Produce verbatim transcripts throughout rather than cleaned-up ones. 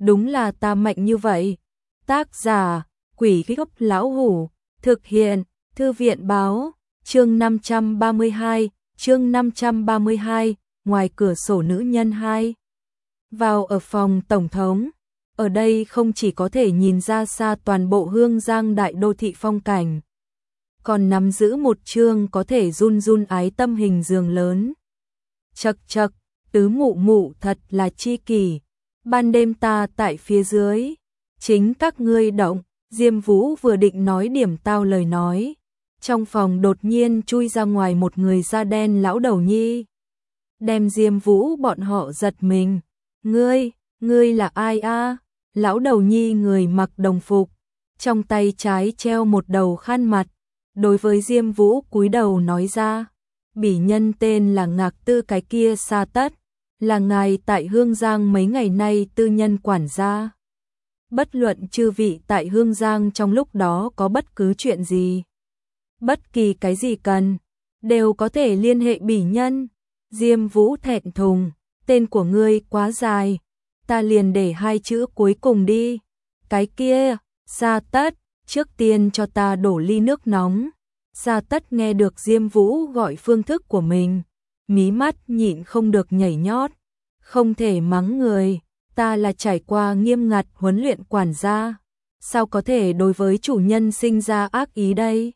đúng là ta mạnh như vậy. Tác giả, Quỷ Gốc Lão Hủ, thực hiện, Thư viện báo, chương năm trăm ba mươi hai, chương năm trăm ba mươi hai, ngoài cửa sổ nữ nhân hai. Vào ở phòng tổng thống, ở đây không chỉ có thể nhìn ra xa toàn bộ Hương Giang đại đô thị phong cảnh, còn nắm giữ một chương có thể run run ái tâm hình giường lớn. Chậc chậc, tứ mụ mụ thật là chi kỷ, ban đêm ta tại phía dưới, chính các ngươi động. Diêm Vũ vừa định nói điểm tao lời nói, trong phòng đột nhiên chui ra ngoài một người da đen lão đầu nhi, đem Diêm Vũ bọn họ giật mình. Ngươi, ngươi là ai a? Lão đầu nhi người mặc đồng phục, trong tay trái treo một đầu khăn mặt, đối với Diêm Vũ cúi đầu nói ra, bỉ nhân tên là Ngạc Tư, cái kia Sa Tất, là ngài tại Hương Giang mấy ngày nay tư nhân quản gia. Bất luận chư vị tại Hương Giang trong lúc đó có bất cứ chuyện gì, bất kỳ cái gì cần, đều có thể liên hệ bỉ nhân. Diêm Vũ thẹn thùng, tên của ngươi quá dài, ta liền để hai chữ cuối cùng đi. Cái kia, Sa Tất, trước tiên cho ta đổ ly nước nóng. Sa Tất nghe được Diêm Vũ gọi phương thức của mình, mí mắt nhịn không được nhảy nhót, không thể mắng người. Ta là trải qua nghiêm ngặt huấn luyện quản gia, sao có thể đối với chủ nhân sinh ra ác ý đây?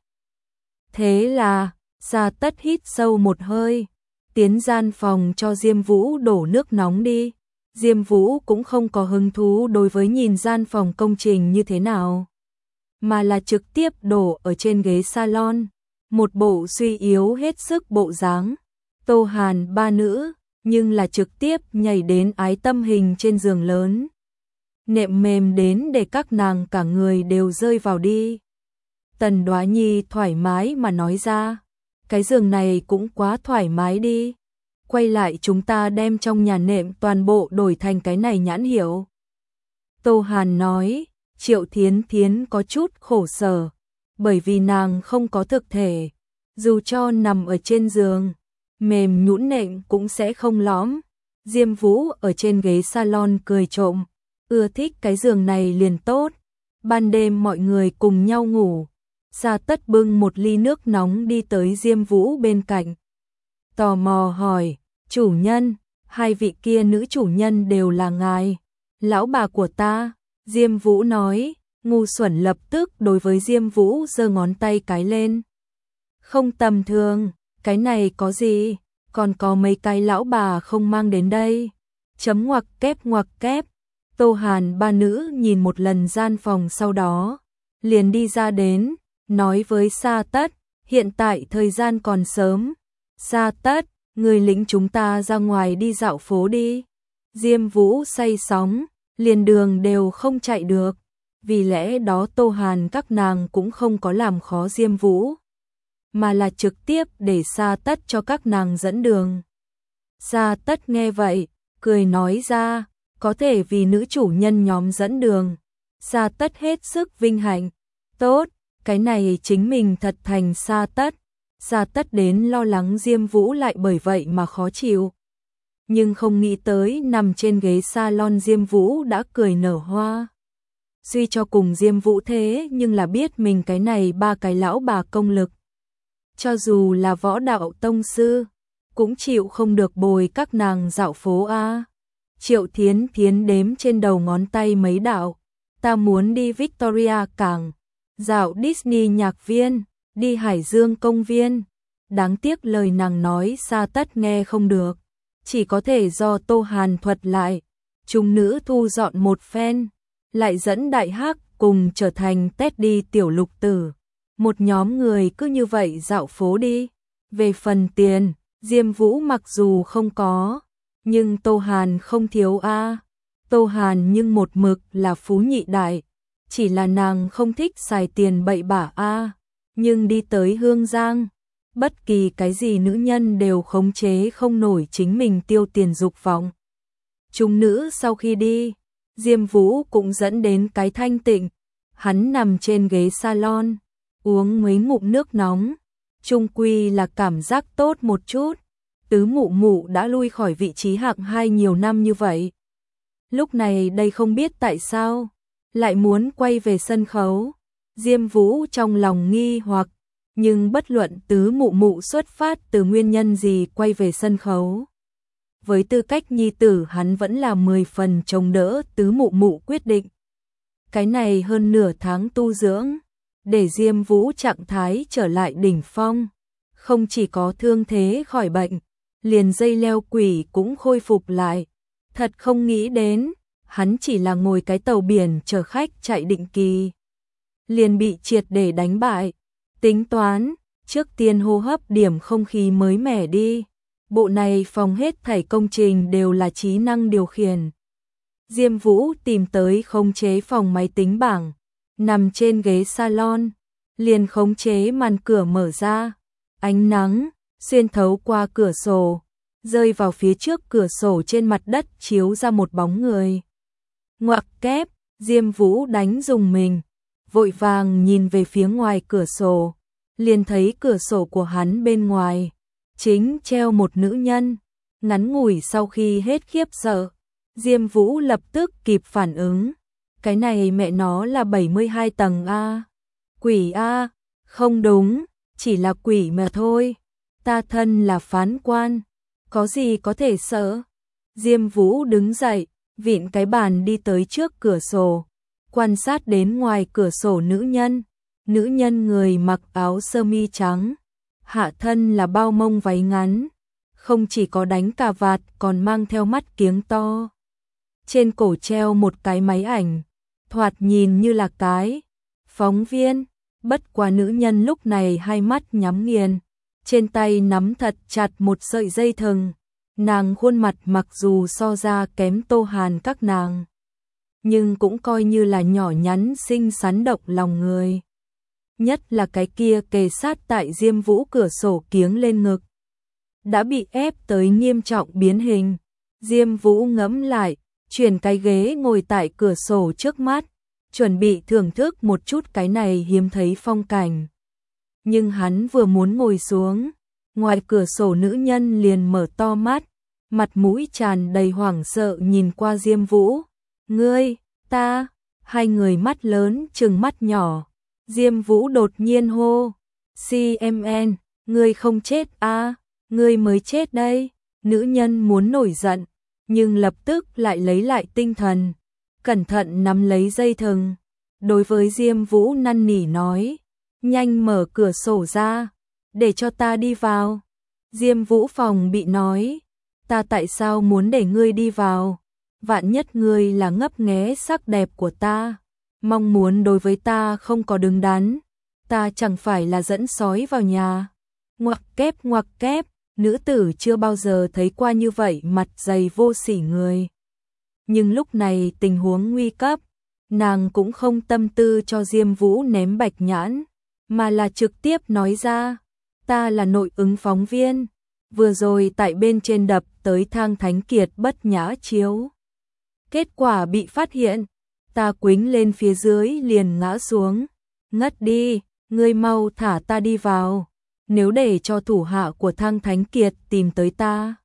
Thế là, Sa Tất hít sâu một hơi, tiến gian phòng cho Diêm Vũ đổ nước nóng đi. Diêm Vũ cũng không có hứng thú đối với nhìn gian phòng công trình như thế nào, mà là trực tiếp đổ ở trên ghế salon, một bộ suy yếu hết sức bộ dáng. Tô Hàn ba nữ, nhưng là trực tiếp nhảy đến ái tâm hình trên giường lớn, nệm mềm đến để các nàng cả người đều rơi vào đi. Tần Đoá Nhi thoải mái mà nói ra, cái giường này cũng quá thoải mái đi, quay lại chúng ta đem trong nhà nệm toàn bộ đổi thành cái này nhãn hiệu. Tô Hàn nói. Triệu Thiến Thiến có chút khổ sở, bởi vì nàng không có thực thể, dù cho nằm ở trên giường, mềm nhũn nệm cũng sẽ không lõm. Diêm Vũ ở trên ghế salon cười trộm, ưa thích cái giường này liền tốt, ban đêm mọi người cùng nhau ngủ. Sa Tất bưng một ly nước nóng đi tới Diêm Vũ bên cạnh, tò mò hỏi, chủ nhân, hai vị kia nữ chủ nhân đều là ngài? Lão bà của ta. Diêm Vũ nói. Ngu Xuẩn lập tức đối với Diêm Vũ giơ ngón tay cái lên. Không tầm thường, cái này có gì, còn có mấy cái lão bà không mang đến đây. Chấm ngoặc kép ngoặc kép. Tô Hàn ba nữ nhìn một lần gian phòng, sau đó liền đi ra đến, nói với Sa Tất, hiện tại thời gian còn sớm. Sa Tất, người lĩnh chúng ta ra ngoài đi dạo phố đi. Diêm Vũ say sóng, liền đường đều không chạy được, vì lẽ đó Tô Hàn các nàng cũng không có làm khó Diêm Vũ, mà là trực tiếp để Sa Tất cho các nàng dẫn đường. Sa Tất nghe vậy, cười nói ra, có thể vì nữ chủ nhân nhóm dẫn đường. Sa Tất hết sức vinh hạnh, tốt, cái này chính mình thật thành Sa Tất. Sa Tất đến lo lắng Diêm Vũ lại bởi vậy mà khó chịu, nhưng không nghĩ tới nằm trên ghế salon Diêm Vũ đã cười nở hoa. Suy cho cùng Diêm Vũ thế nhưng là biết mình cái này ba cái lão bà công lực, cho dù là võ đạo tông sư, cũng chịu không được bồi các nàng dạo phố a. Triệu Thiến Thiến đếm trên đầu ngón tay mấy đạo, ta muốn đi Victoria Cảng, dạo Disney nhạc viên, đi Hải Dương công viên. Đáng tiếc lời nàng nói Sa Tất nghe không được, chỉ có thể do Tô Hàn thuật lại. Chúng nữ thu dọn một phen, lại dẫn Đại Hắc cùng trở thành Teddy tiểu lục tử. Một nhóm người cứ như vậy dạo phố đi. Về phần tiền, Diêm Vũ mặc dù không có, nhưng Tô Hàn không thiếu a. Tô Hàn nhưng một mực là phú nhị đại, chỉ là nàng không thích xài tiền bậy bạ a. Nhưng đi tới Hương Giang, bất kỳ cái gì nữ nhân đều khống chế không nổi chính mình tiêu tiền dục vọng. Chúng nữ sau khi đi, Diêm Vũ cũng dẫn đến cái thanh tịnh, hắn nằm trên ghế salon, uống mấy ngụm nước nóng, chung quy là cảm giác tốt một chút. Tứ mụ mụ đã lui khỏi vị trí hạng hai nhiều năm như vậy, Lúc này đây không biết tại sao lại muốn quay về sân khấu. Diêm Vũ trong lòng nghi hoặc, nhưng bất luận tứ mụ mụ xuất phát từ nguyên nhân gì quay về sân khấu. Với tư cách nhi tử hắn vẫn là mười phần chống đỡ tứ mụ mụ quyết định. Cái này hơn nửa tháng tu dưỡng, để Diêm Vũ trạng thái trở lại đỉnh phong. Không chỉ có thương thế khỏi bệnh, liền dây leo quỷ cũng khôi phục lại. Thật không nghĩ đến, hắn chỉ là ngồi cái tàu biển chở khách chạy định kỳ, liền bị triệt để đánh bại. Tính toán, trước tiên hô hấp điểm không khí mới mẻ đi. Bộ này phòng hết thảy công trình đều là trí năng điều khiển. Diêm Vũ tìm tới khống chế phòng máy tính bảng, nằm trên ghế salon, liền khống chế màn cửa mở ra. Ánh nắng xuyên thấu qua cửa sổ, rơi vào phía trước cửa sổ, trên mặt đất chiếu ra một bóng người. Ngoặc kép, Diêm Vũ đánh rùng mình, vội vàng nhìn về phía ngoài cửa sổ, liền thấy cửa sổ của hắn bên ngoài chính treo một nữ nhân. Ngắn ngủi sau khi hết khiếp sợ, Diêm Vũ lập tức kịp phản ứng, cái này mẹ nó là bảy mươi hai tầng a. Quỷ a, không đúng, chỉ là quỷ mà thôi. Ta thân là phán quan, có gì có thể sợ. Diêm Vũ đứng dậy, vịn cái bàn đi tới trước cửa sổ, quan sát đến ngoài cửa sổ nữ nhân. Nữ nhân người mặc áo sơ mi trắng, hạ thân là bao mông váy ngắn, không chỉ có đánh cà vạt còn mang theo mắt kiếng to. Trên cổ treo một cái máy ảnh, thoạt nhìn như là cái phóng viên. Bất quá nữ nhân lúc này hai mắt nhắm nghiền, trên tay nắm thật chặt một sợi dây thừng. Nàng khuôn mặt mặc dù so ra kém Tô Hàn các nàng, nhưng cũng coi như là nhỏ nhắn xinh xắn động lòng người. Nhất là cái kia kề sát tại Diêm Vũ cửa sổ kiếng lên ngực, đã bị ép tới nghiêm trọng biến hình. Diêm Vũ ngẫm lại, chuyển cái ghế ngồi tại cửa sổ trước mắt, chuẩn bị thưởng thức một chút cái này hiếm thấy phong cảnh. Nhưng hắn vừa muốn ngồi xuống, ngoài cửa sổ nữ nhân liền mở to mắt, mặt mũi tràn đầy hoảng sợ nhìn qua Diêm Vũ. Ngươi, ta, hai người mắt lớn trừng mắt nhỏ. Diêm Vũ đột nhiên hô, xê em en, ngươi không chết à, ngươi mới chết đây. Nữ nhân muốn nổi giận, nhưng lập tức lại lấy lại tinh thần, cẩn thận nắm lấy dây thừng. Đối với Diêm Vũ năn nỉ nói, nhanh mở cửa sổ ra, để cho ta đi vào. Diêm Vũ phòng bị nói, ta tại sao muốn để ngươi đi vào? Vạn nhất ngươi là ngấp nghé sắc đẹp của ta, mong muốn đối với ta không có đứng đắn, ta chẳng phải là dẫn sói vào nhà. Ngoặc kép ngoặc kép, nữ tử chưa bao giờ thấy qua như vậy mặt dày vô sỉ người. Nhưng lúc này tình huống nguy cấp, nàng cũng không tâm tư cho Diêm Vũ ném bạch nhãn, mà là trực tiếp nói ra, ta là nội ứng phóng viên, vừa rồi tại bên trên đập tới Thang Thánh Kiệt bất nhã chiếu. Kết quả bị phát hiện, ta quýnh lên phía dưới liền ngã xuống, ngất đi, ngươi mau thả ta đi vào, nếu để cho thủ hạ của Thang Thánh Kiệt tìm tới ta,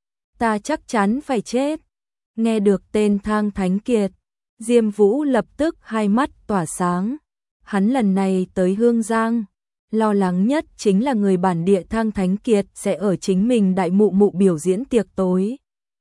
ta chắc chắn phải chết. Nghe được tên Thang Thánh Kiệt, Diêm Vũ lập tức hai mắt tỏa sáng. Hắn lần này tới Hương Giang, lo lắng nhất chính là người bản địa Thang Thánh Kiệt sẽ ở chính mình đại mụ mụ biểu diễn tiệc tối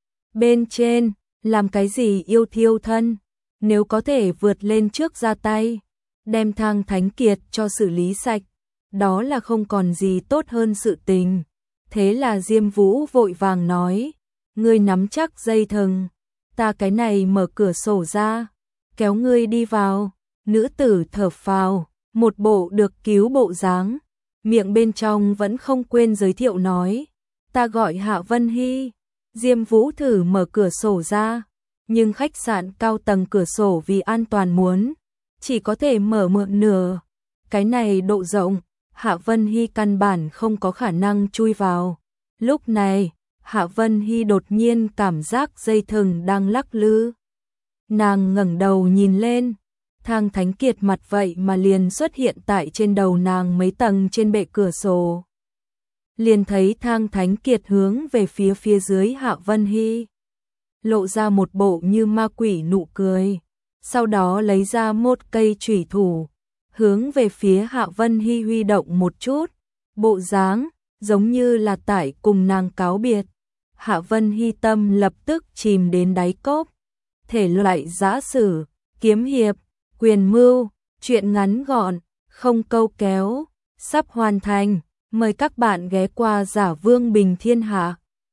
bên trên, làm cái gì yêu thiêu thân. Nếu có thể vượt lên trước ra tay, đem Thang Thánh Kiệt cho xử lý sạch, đó là không còn gì tốt hơn sự tình. Thế là Diêm Vũ vội vàng nói, ngươi nắm chắc dây thừng, ta cái này mở cửa sổ ra, kéo ngươi đi vào. Nữ tử thở phào, một bộ được cứu bộ dáng, miệng bên trong vẫn không quên giới thiệu nói, ta gọi Hạ Vân Hy. Diêm Vũ thử mở cửa sổ ra, nhưng khách sạn cao tầng cửa sổ vì an toàn muốn chỉ có thể mở mượn nửa. Cái này độ rộng, Hạ Vân Hy căn bản không có khả năng chui vào. Lúc này, Hạ Vân Hy đột nhiên cảm giác dây thừng đang lắc lư. Nàng ngẩng đầu nhìn lên, Thang Thánh Kiệt mặt vậy mà liền xuất hiện tại trên đầu nàng mấy tầng trên bệ cửa sổ. Liền thấy Thang Thánh Kiệt hướng về phía phía dưới Hạ Vân Hy. lộ ra một bộ như ma quỷ nụ cười, sau đó lấy ra một cây chủy thủ, hướng về phía Hạ Vân Hy huy động một chút, bộ dáng giống như là tải cùng nàng cáo biệt. Hạ Vân Hy tâm lập tức chìm đến đáy cốc. Thể loại giã sử, kiếm hiệp, quyền mưu, truyện ngắn gọn, không câu kéo, sắp hoàn thành. Mời các bạn ghé qua Giả Vương Bình Thiên Hạ.